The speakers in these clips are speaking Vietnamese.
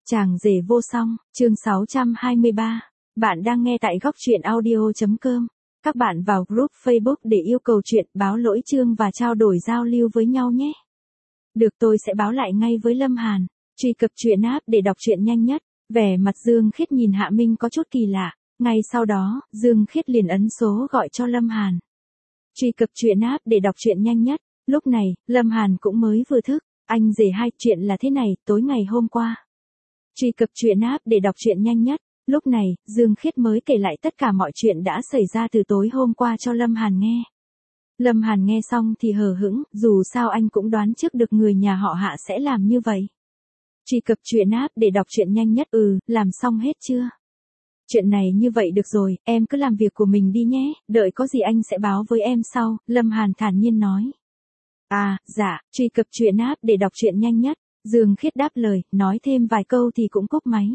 Chàng rể vô song, chương 623. Bạn đang nghe tại góc truyện audio.com. Các bạn vào group Facebook để yêu cầu chuyện, báo lỗi chương và trao đổi giao lưu với nhau nhé. Được, tôi sẽ báo lại ngay với Lâm Hàn. Truy cập truyện app để đọc truyện nhanh nhất. Vẻ mặt Dương Khiết nhìn Hạ Minh có chút kỳ lạ. Ngay sau đó, Dương Khiết liền ấn số gọi cho Lâm Hàn. Truy cập truyện app để đọc truyện nhanh nhất. Lúc này, Lâm Hàn cũng mới vừa thức. Anh rể hai, chuyện là thế này, tối ngày hôm qua. Truy cập truyện app để đọc truyện nhanh nhất. Lúc này, Dương Khiết mới kể lại tất cả mọi chuyện đã xảy ra từ tối hôm qua cho Lâm Hàn nghe. Lâm Hàn nghe xong thì hờ hững, dù sao anh cũng đoán trước được người nhà họ Hạ sẽ làm như vậy. Truy cập truyện app để đọc truyện nhanh nhất. Làm xong hết chưa? Chuyện này như vậy được rồi, em cứ làm việc của mình đi nhé, đợi có gì anh sẽ báo với em sau, Lâm Hàn thản nhiên nói. Dạ, truy cập truyện app để đọc truyện nhanh nhất. Dương Khiết đáp lời, nói thêm vài câu thì cũng cúp máy.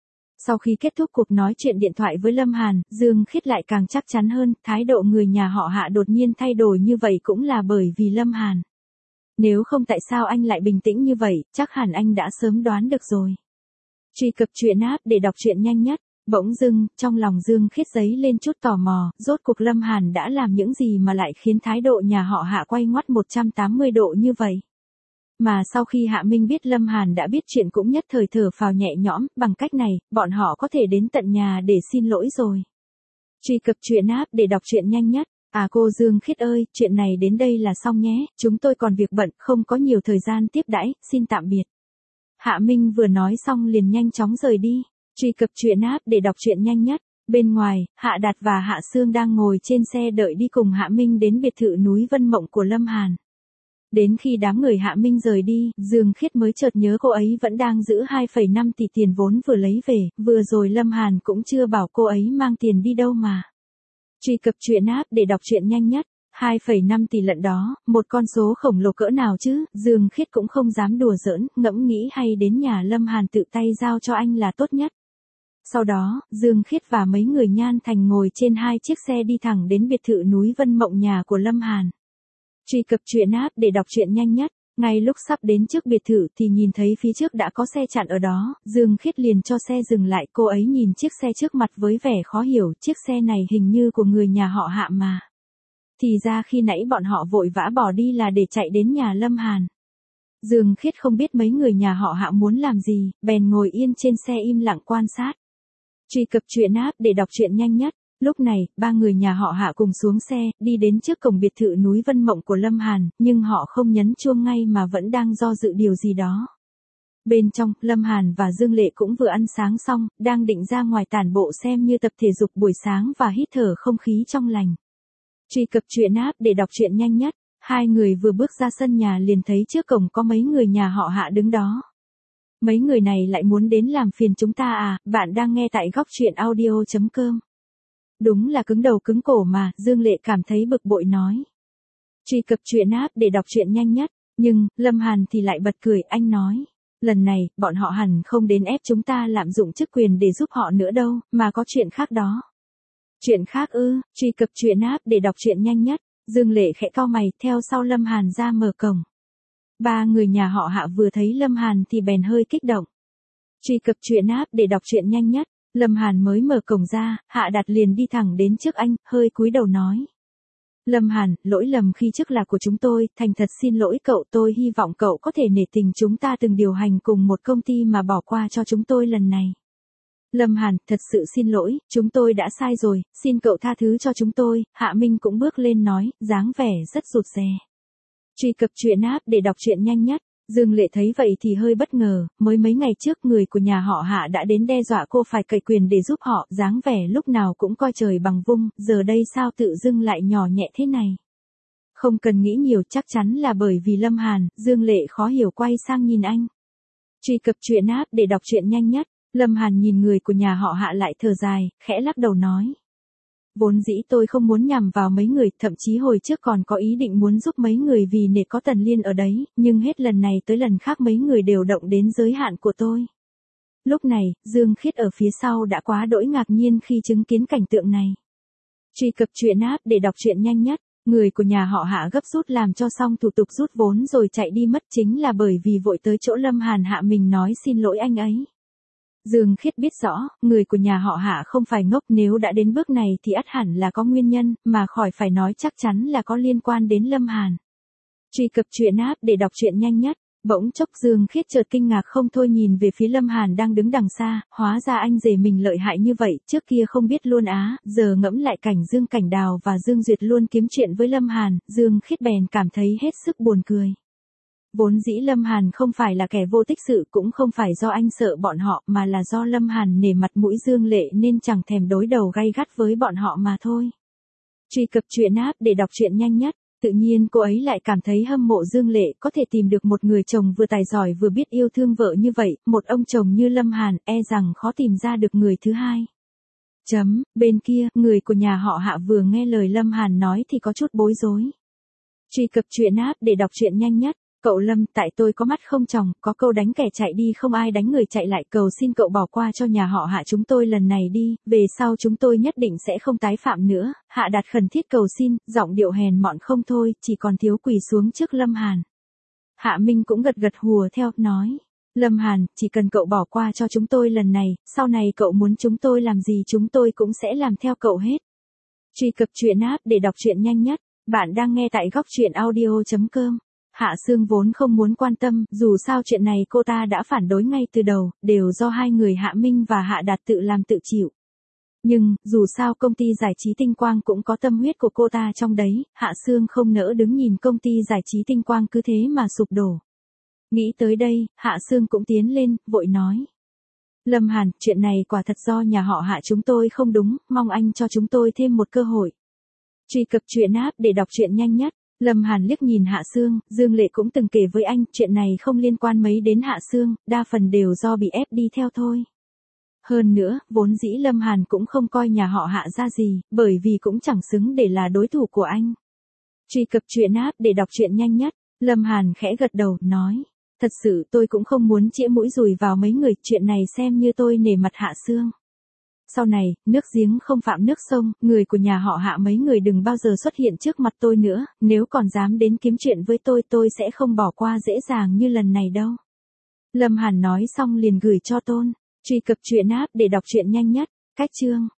Sau khi kết thúc cuộc nói chuyện điện thoại với Lâm Hàn, Dương Khiết lại càng chắc chắn hơn, thái độ người nhà họ Hạ đột nhiên thay đổi như vậy cũng là bởi vì Lâm Hàn. Nếu không tại sao anh lại bình tĩnh như vậy, chắc hẳn anh đã sớm đoán được rồi. Truy cập truyện app để đọc truyện nhanh nhất. Bỗng dưng, trong lòng Dương Khiết dấy lên chút tò mò, rốt cuộc Lâm Hàn đã làm những gì mà lại khiến thái độ nhà họ Hạ quay ngoắt 180 độ như vậy. Mà sau khi Hạ Minh biết Lâm Hàn đã biết chuyện cũng nhất thời thở phào nhẹ nhõm, bằng cách này, bọn họ có thể đến tận nhà để xin lỗi rồi. Truy cập truyện app để đọc truyện nhanh nhất. Cô Dương Khiết ơi, chuyện này đến đây là xong nhé, chúng tôi còn việc bận, không có nhiều thời gian tiếp đãi, xin tạm biệt. Hạ Minh vừa nói xong liền nhanh chóng rời đi. Truy cập truyện app để đọc truyện nhanh nhất. Bên ngoài, Hạ Đạt và Hạ Sương đang ngồi trên xe đợi đi cùng Hạ Minh đến biệt thự núi Vân Mộng của Lâm Hàn. Đến khi đám người Hạ Minh rời đi, Dương Khiết mới chợt nhớ cô ấy vẫn đang giữ 2,5 tỷ tiền vốn vừa lấy về, vừa rồi Lâm Hàn cũng chưa bảo cô ấy mang tiền đi đâu mà. Truy cập truyện app để đọc truyện nhanh nhất. 2,5 tỷ lận đó, một con số khổng lồ cỡ nào chứ, Dương Khiết cũng không dám đùa giỡn, ngẫm nghĩ hay đến nhà Lâm Hàn tự tay giao cho anh là tốt nhất. Sau đó, Dương Khiết và mấy người Nhan Thành ngồi trên hai chiếc xe đi thẳng đến biệt thự núi Vân Mộng nhà của Lâm Hàn. Truy cập truyện app để đọc truyện nhanh nhất. Ngay lúc sắp đến trước biệt thự thì nhìn thấy phía trước đã có xe chặn ở đó, Dương Khiết liền cho xe dừng lại, cô ấy nhìn chiếc xe trước mặt với vẻ khó hiểu, chiếc xe này hình như của người nhà họ Hạ mà. Thì ra khi nãy bọn họ vội vã bỏ đi là để chạy đến nhà Lâm Hàn. Dương Khiết không biết mấy người nhà họ Hạ muốn làm gì, bèn ngồi yên trên xe im lặng quan sát. Truy cập truyện app để đọc truyện nhanh nhất. Lúc này, ba người nhà họ Hạ cùng xuống xe, đi đến trước cổng biệt thự núi Vân Mộng của Lâm Hàn, nhưng họ không nhấn chuông ngay mà vẫn đang do dự điều gì đó. Bên trong, Lâm Hàn và Dương Lệ cũng vừa ăn sáng xong, đang định ra ngoài tản bộ xem như tập thể dục buổi sáng và hít thở không khí trong lành. Truy cập truyện app để đọc truyện nhanh nhất. Hai người vừa bước ra sân nhà liền thấy trước cổng có mấy người nhà họ Hạ đứng đó. Mấy người này lại muốn đến làm phiền chúng ta à? Bạn đang nghe tại góc truyện audio.com. Đúng là cứng đầu cứng cổ mà, Dương Lệ cảm thấy bực bội nói. Truy cập truyện app để đọc truyện nhanh nhất. Nhưng, Lâm Hàn thì lại bật cười, anh nói. Lần này, bọn họ hẳn không đến ép chúng ta lạm dụng chức quyền để giúp họ nữa đâu, mà có chuyện khác đó. Chuyện khác ư? Truy cập truyện app để đọc truyện nhanh nhất. Dương Lệ khẽ cau mày, theo sau Lâm Hàn ra mở cổng. Ba người nhà họ Hạ vừa thấy Lâm Hàn thì bèn hơi kích động. Truy cập truyện app để đọc truyện nhanh nhất. Lâm Hàn mới mở cổng ra, Hạ Đạt liền đi thẳng đến trước anh, hơi cúi đầu nói. Lâm Hàn, lỗi lầm khi trước là của chúng tôi, thành thật xin lỗi cậu, tôi hy vọng cậu có thể nể tình chúng ta từng điều hành cùng một công ty mà bỏ qua cho chúng tôi lần này. Lâm Hàn, thật sự xin lỗi, chúng tôi đã sai rồi, xin cậu tha thứ cho chúng tôi. Hạ Minh cũng bước lên nói, dáng vẻ rất rụt rè. Truy cập truyện app để đọc truyện nhanh nhất. Dương Lệ thấy vậy thì hơi bất ngờ, mới mấy ngày trước người của nhà họ Hạ đã đến đe dọa cô phải cậy quyền để giúp họ, dáng vẻ lúc nào cũng coi trời bằng vung, giờ đây sao tự dưng lại nhỏ nhẹ thế này. Không cần nghĩ nhiều, chắc chắn là bởi vì Lâm Hàn. Dương Lệ khó hiểu quay sang nhìn anh. Truy cập truyện app để đọc truyện nhanh nhất. Lâm Hàn nhìn người của nhà họ Hạ lại thở dài, khẽ lắc đầu nói. Vốn dĩ tôi không muốn nhằm vào mấy người, thậm chí hồi trước còn có ý định muốn giúp mấy người vì nể có Tần Liên ở đấy, nhưng hết lần này tới lần khác mấy người đều động đến giới hạn của tôi. Lúc này, Dương Khiết ở phía sau đã quá đỗi ngạc nhiên khi chứng kiến cảnh tượng này. Truy cập truyện app để đọc truyện nhanh nhất. Người của nhà họ Hạ gấp rút làm cho xong thủ tục rút vốn rồi chạy đi mất, chính là bởi vì vội tới chỗ Lâm Hàn Hạ mình nói xin lỗi anh ấy. Dương Khiết biết rõ, người của nhà họ Hạ không phải ngốc, nếu đã đến bước này thì ắt hẳn là có nguyên nhân, mà khỏi phải nói chắc chắn là có liên quan đến Lâm Hàn. Truy cập truyện app để đọc truyện nhanh nhất. Bỗng chốc Dương Khiết chợt kinh ngạc không thôi nhìn về phía Lâm Hàn đang đứng đằng xa, hóa ra anh rể mình lợi hại như vậy, trước kia không biết luôn á, giờ ngẫm lại cảnh Dương Cảnh Đào và Dương Duyệt luôn kiếm chuyện với Lâm Hàn, Dương Khiết bèn cảm thấy hết sức buồn cười. Vốn dĩ Lâm Hàn không phải là kẻ vô tích sự, cũng không phải do anh sợ bọn họ, mà là do Lâm Hàn nể mặt mũi Dương Lệ nên chẳng thèm đối đầu gay gắt với bọn họ mà thôi. Truy cập truyện app để đọc truyện nhanh nhất. Tự nhiên cô ấy lại cảm thấy hâm mộ Dương Lệ có thể tìm được một người chồng vừa tài giỏi vừa biết yêu thương vợ như vậy, một ông chồng như Lâm Hàn e rằng khó tìm ra được người thứ hai. Bên kia, người của nhà họ Hạ vừa nghe lời Lâm Hàn nói thì có chút bối rối. Truy cập truyện app để đọc truyện nhanh nhất. Cậu Lâm, tại tôi có mắt không tròng, có câu đánh kẻ chạy đi không ai đánh người chạy lại, cầu xin cậu bỏ qua cho nhà họ Hạ chúng tôi lần này đi, về sau chúng tôi nhất định sẽ không tái phạm nữa. Hạ Đạt khẩn thiết cầu xin, giọng điệu hèn mọn không thôi, chỉ còn thiếu quỳ xuống trước Lâm Hàn. Hạ Minh cũng gật gật hùa theo, nói, Lâm Hàn, chỉ cần cậu bỏ qua cho chúng tôi lần này, sau này cậu muốn chúng tôi làm gì chúng tôi cũng sẽ làm theo cậu hết. Truy cập truyện app để đọc truyện nhanh nhất. Bạn đang nghe tại góc truyện audio.com. Hạ Sương vốn không muốn quan tâm, dù sao chuyện này cô ta đã phản đối ngay từ đầu, đều do hai người Hạ Minh và Hạ Đạt tự làm tự chịu. Nhưng, dù sao công ty giải trí Tinh Quang cũng có tâm huyết của cô ta trong đấy, Hạ Sương không nỡ đứng nhìn công ty giải trí Tinh Quang cứ thế mà sụp đổ. Nghĩ tới đây, Hạ Sương cũng tiến lên, vội nói. Lâm Hàn, chuyện này quả thật do nhà họ Hạ chúng tôi không đúng, mong anh cho chúng tôi thêm một cơ hội. Truy cập truyện app để đọc truyện nhanh nhất. Lâm Hàn liếc nhìn Hạ Sương, Dương Lệ cũng từng kể với anh, chuyện này không liên quan mấy đến Hạ Sương, đa phần đều do bị ép đi theo thôi. Hơn nữa, vốn dĩ Lâm Hàn cũng không coi nhà họ Hạ ra gì, bởi vì cũng chẳng xứng để là đối thủ của anh. Truy cập truyện app để đọc truyện nhanh nhất. Lâm Hàn khẽ gật đầu, nói, thật sự tôi cũng không muốn chĩa mũi dùi vào mấy người, chuyện này xem như tôi nể mặt Hạ Sương. Sau này, nước giếng không phạm nước sông, người của nhà họ Hạ mấy người đừng bao giờ xuất hiện trước mặt tôi nữa, nếu còn dám đến kiếm chuyện với tôi sẽ không bỏ qua dễ dàng như lần này đâu. Lâm Hàn nói xong liền gửi cho Tôn. Truy cập truyện app để đọc truyện nhanh nhất. Cách chương.